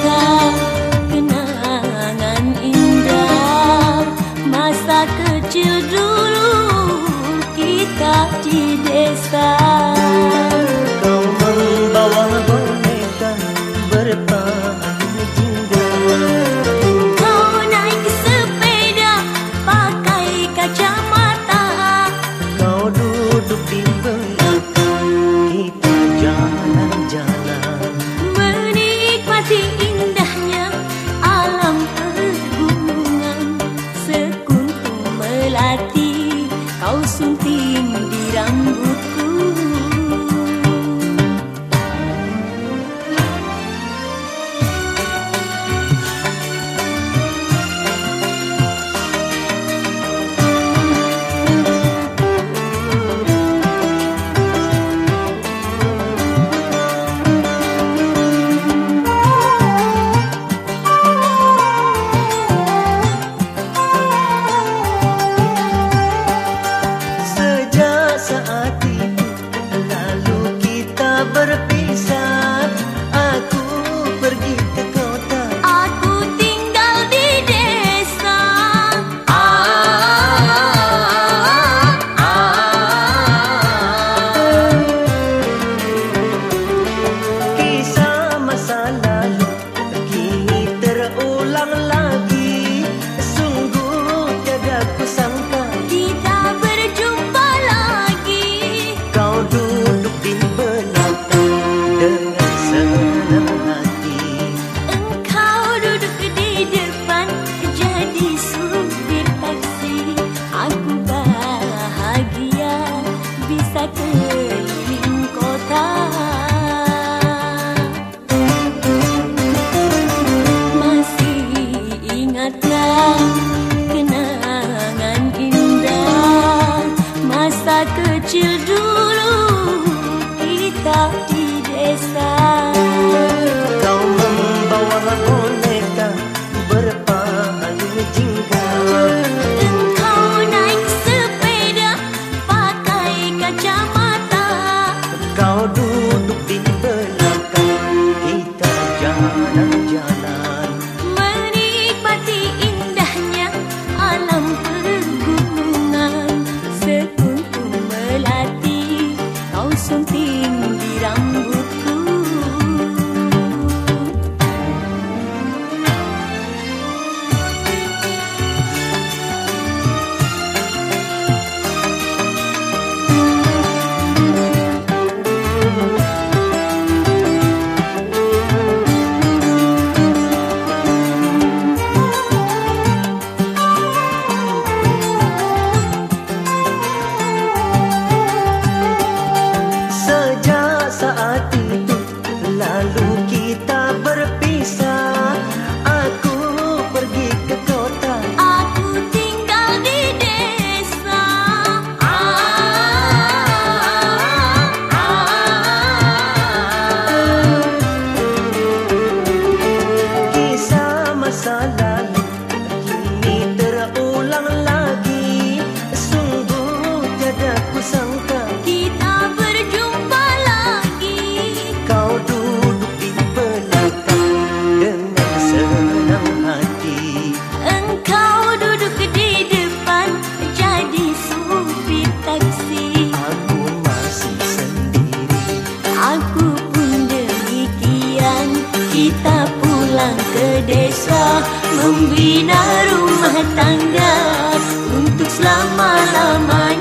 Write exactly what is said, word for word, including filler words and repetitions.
desa, kenangan indah masa kecil dulu kita di desa. Kau membawa boneka berpayung jingga, Kau naik sepeda pakai kacamata, kau duduk di belakang, kita jalan-jalan menikmati indahnya alam pegunungan. Sekuntum melati kau sunting di rambutku. saat itu, lalu kita berpisah. Aku pergi ke kota, aku tinggal di desa. ah, ah, ah. Kisah masa lalu kini terulang lagi. Sungguh tiada kusangka Kita berjumpa lagi. kau duduk di belakang dengan senang hati. Engkau duduk di depan jadi supir taksi. Aku bahagia bisa keliling kota. Masih ingatkah kenangan indah masa kecil dulu kita di desa. Kau membawa boneka berpayung jingga, Engkau naik sepeda pakai kacamata, kau duduk di belakang, kita jalan-jalan menikmati indahnya alam pegunungan. Sekuntum melati kau sunting di rambutku. Sejak saat itu, lalu kita berpisah. Aku pergi ke kota, Aku tinggal di desa. ah, ah. Kisah masa lalu kini terulang lagi. Sungguh tiada kusangka Kita berjumpa lagi. kau duduk di belakang dengan senang hati. Engkau duduk di depan jadi supir taksi. Aku masih sendiri, Aku pun demikian. Kita pulang ke desa, membina rumah tangga untuk selama-lamanya.